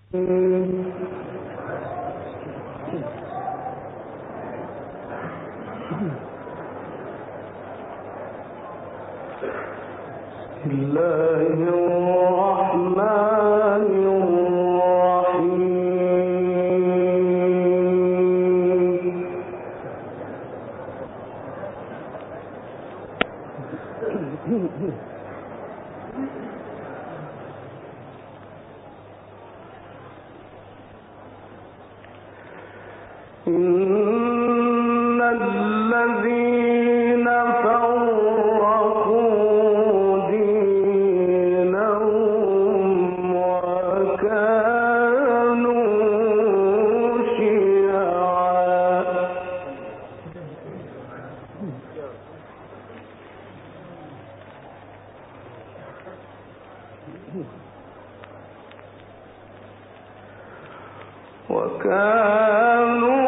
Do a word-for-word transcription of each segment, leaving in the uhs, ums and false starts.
إن الذين فرقوا دينهم وكانوا شيعا وكانوا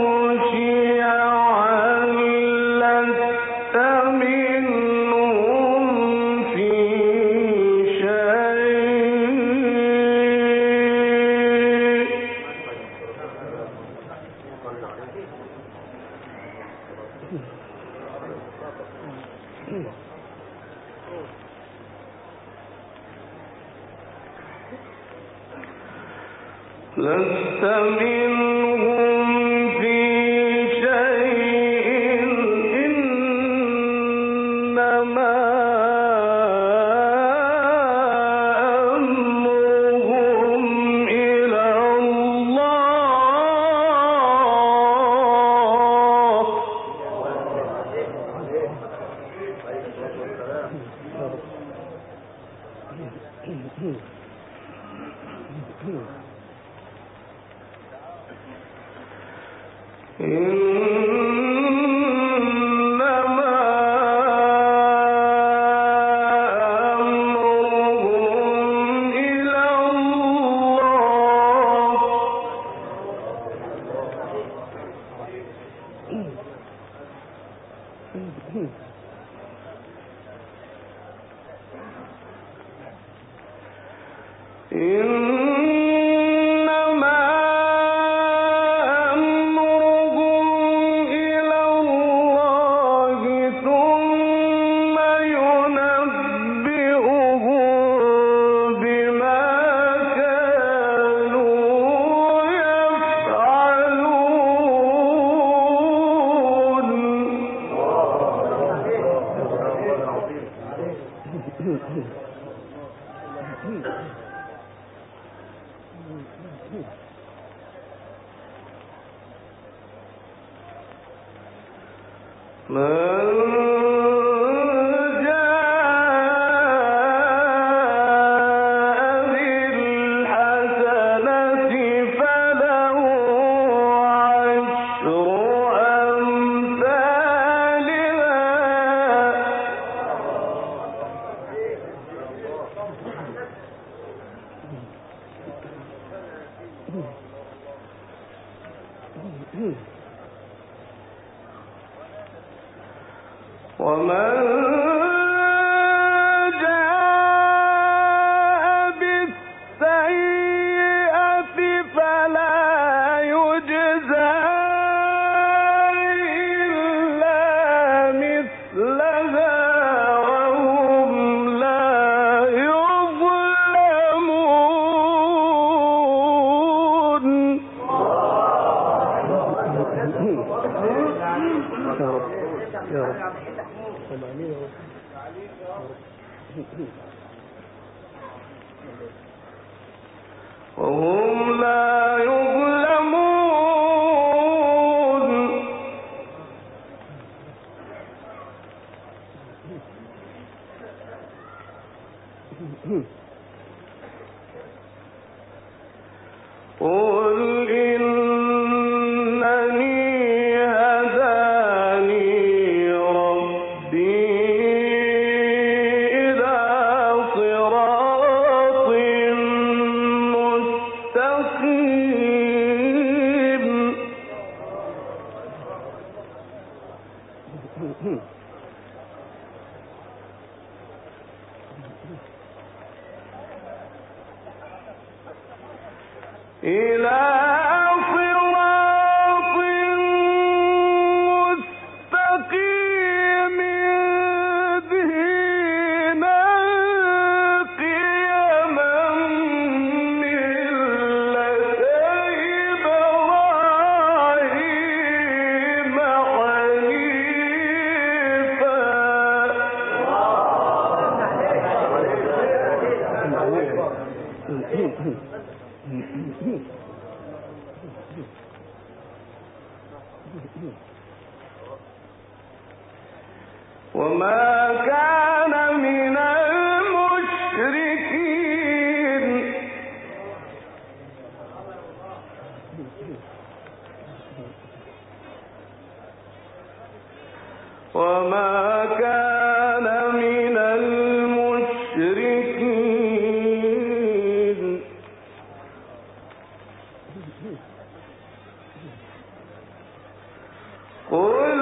لست منهم في شيء إنما أمرهم إلى الله إنما أمرهم إلى ومن جاء بالسيئة فلا يجزى إلا مثلها وهم لا يظلمون. يا رب وهم لا يظلمون. قل إنني هداني ربي إلى صراط مستقيم وما كان من المشركين وما كان من المشركين قل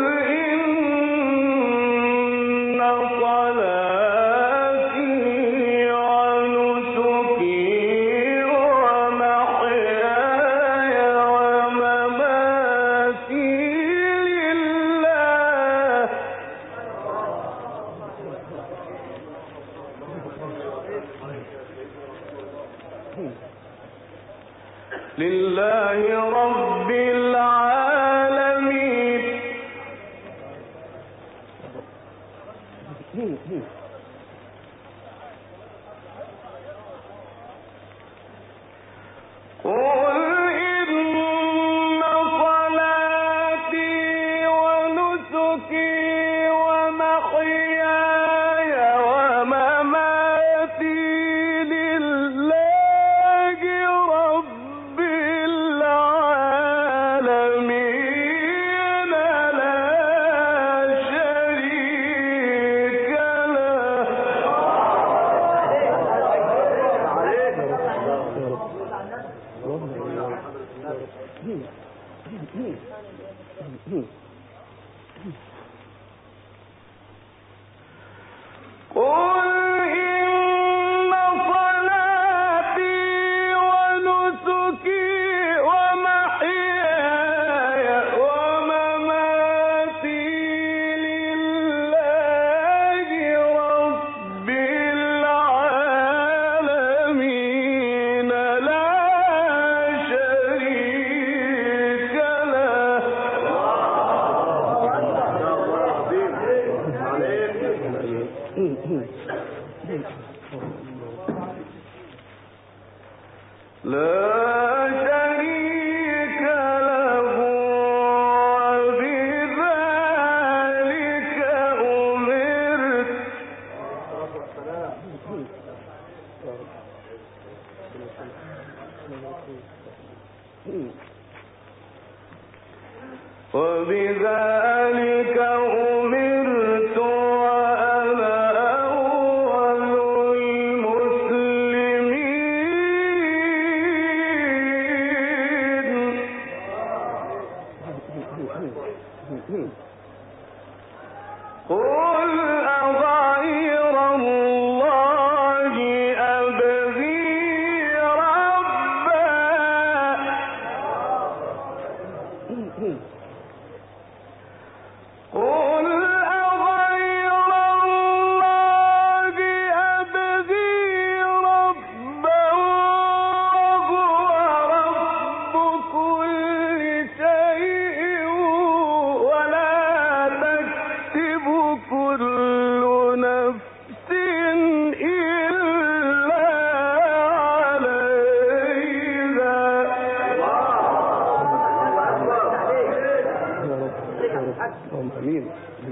لله رب العالمين قل إن صلاتي ونسكي ومحياي ومماتي لله رب العالمين لا شريك له قل إن صلاتي ونسكي ومحياي ومماتي لله رب العالمين لا شريك له لا شريك له وبذلك أمرت وبذلك أمرت وأنا أول المسلمين قل أغير الله أبغي ربا قل أغير الله أبغي ربا وهو رب كل شيء ولا تكسب كل نفس إلا عليها آمين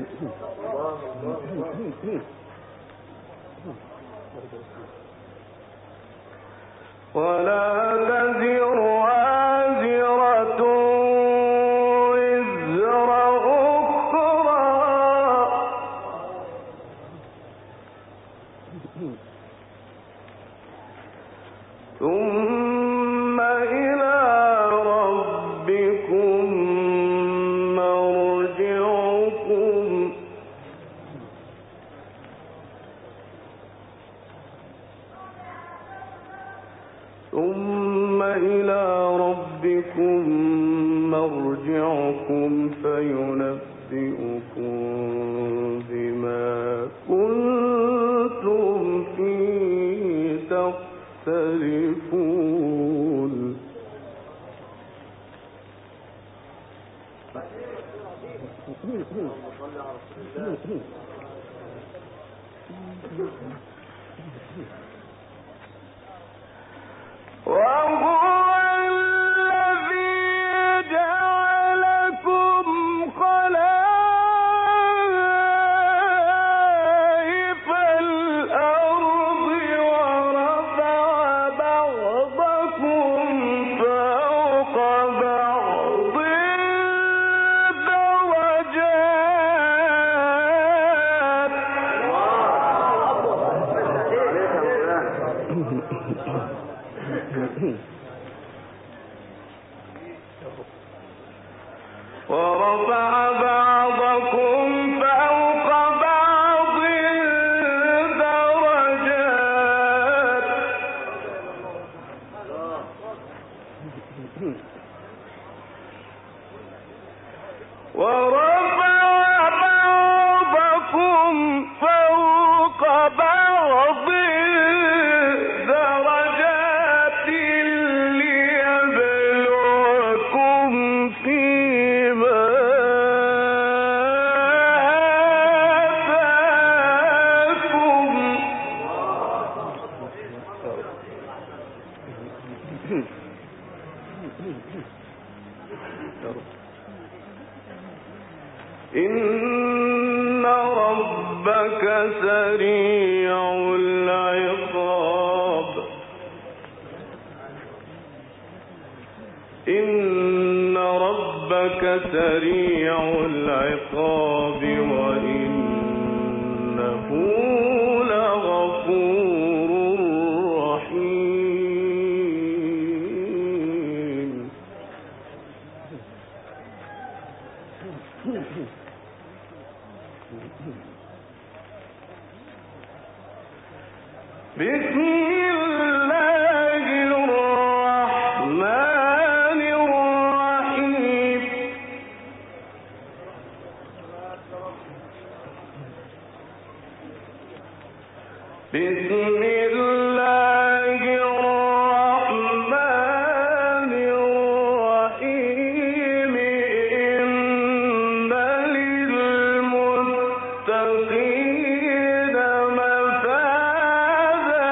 ولا تزر وازرة وزر أخرى ثم إلى ربكم مرجعكم ثم ثم إلى ربكم مرجعكم فينبئكم بما كنتم فيه تختلفون. وهو الذي جعلكم خلائف الأرض ورفع بعضكم فوق بعض ورفع بعضكم فوق بعض درجات ورفع بعضكم فوق بعض درجات ليبلوكم فيما آتاكم. إن ربك سريع العقاب إن ربك سريع العقاب وإنه لغفور رحيم. بسم الله الرحمن الرحيم. بسم الله الرحمن الرحيم. إن للمتقين مفازا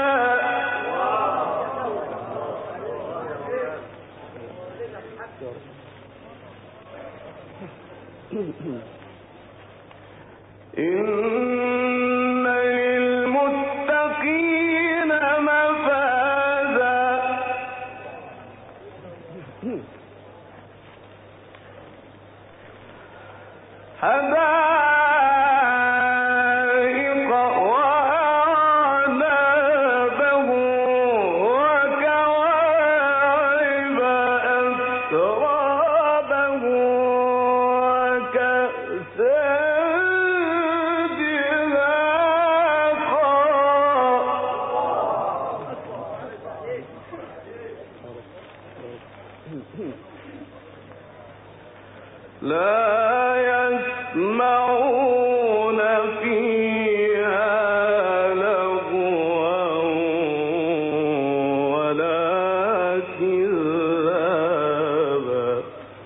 إن للمتقين مفازا حدائق وأعنابا وكواعب أترابا وكأسا لا يسمعون فيها لغوا ولا كذابا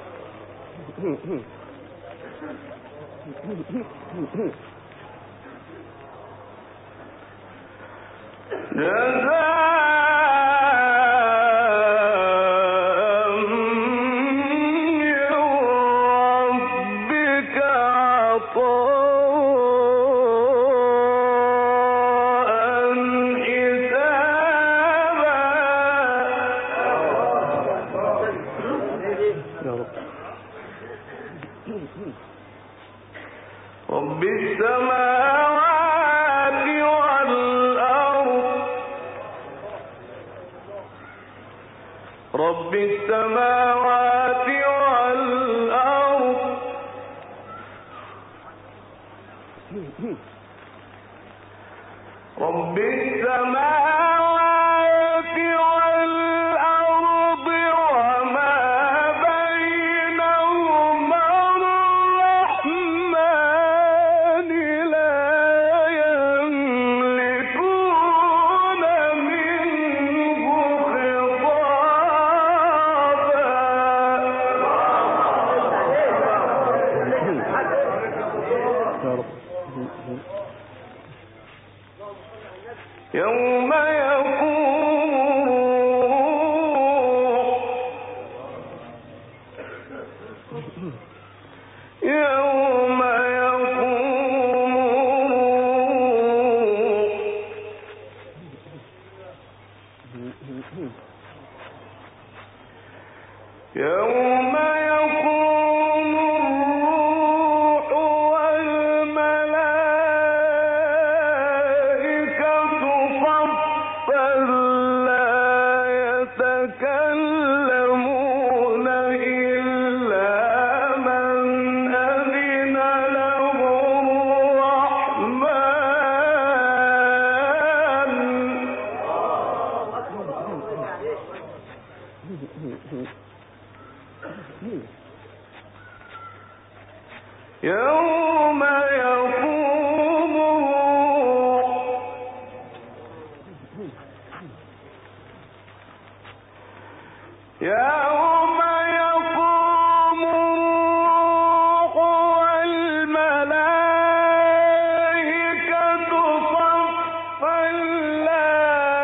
جزاء رب السماوات والأرض رب السماوات والأرض رب السماوات والأرض يوم يقوم الروح والملائكة صفا لا يتكلمون إلا من أذن له الرحمن. يوم يقوم يوم يقوم الروح والملائكة صفا لا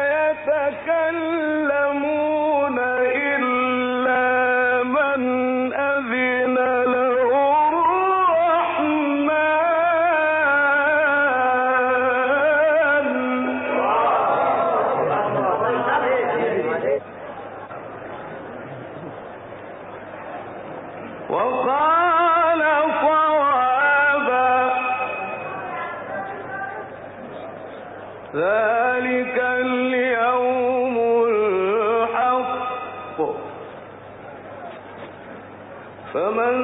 يتكلمون إلا من أذن له وقال صوابا. ذلك اليوم الحق فمن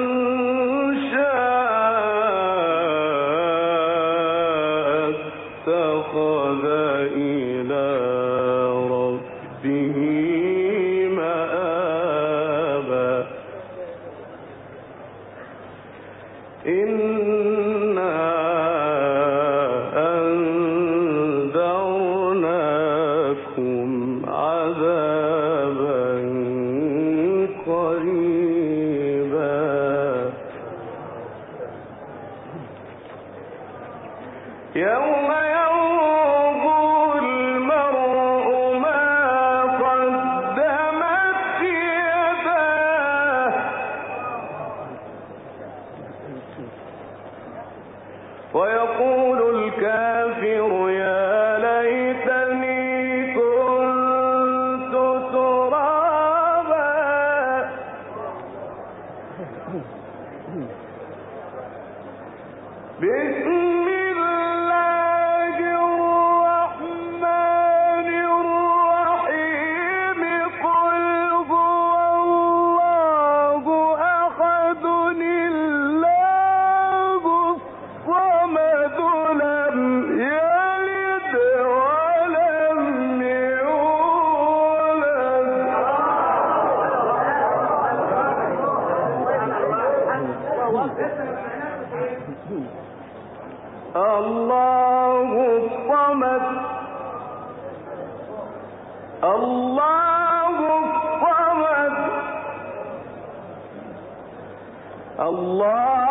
شاء اتخذ إلى ربه مآبا. إنا أنذرناكم عذابا قريبا. يوم ينظر المرء ما قدمت يداه ويقول الكافر يا ليتني كنت ترابا. بسم الله الرحمن الرحيم. قل هو الله أحد الله الصمد لم يلد ولم يولد. الله الصمد الله الصمد الله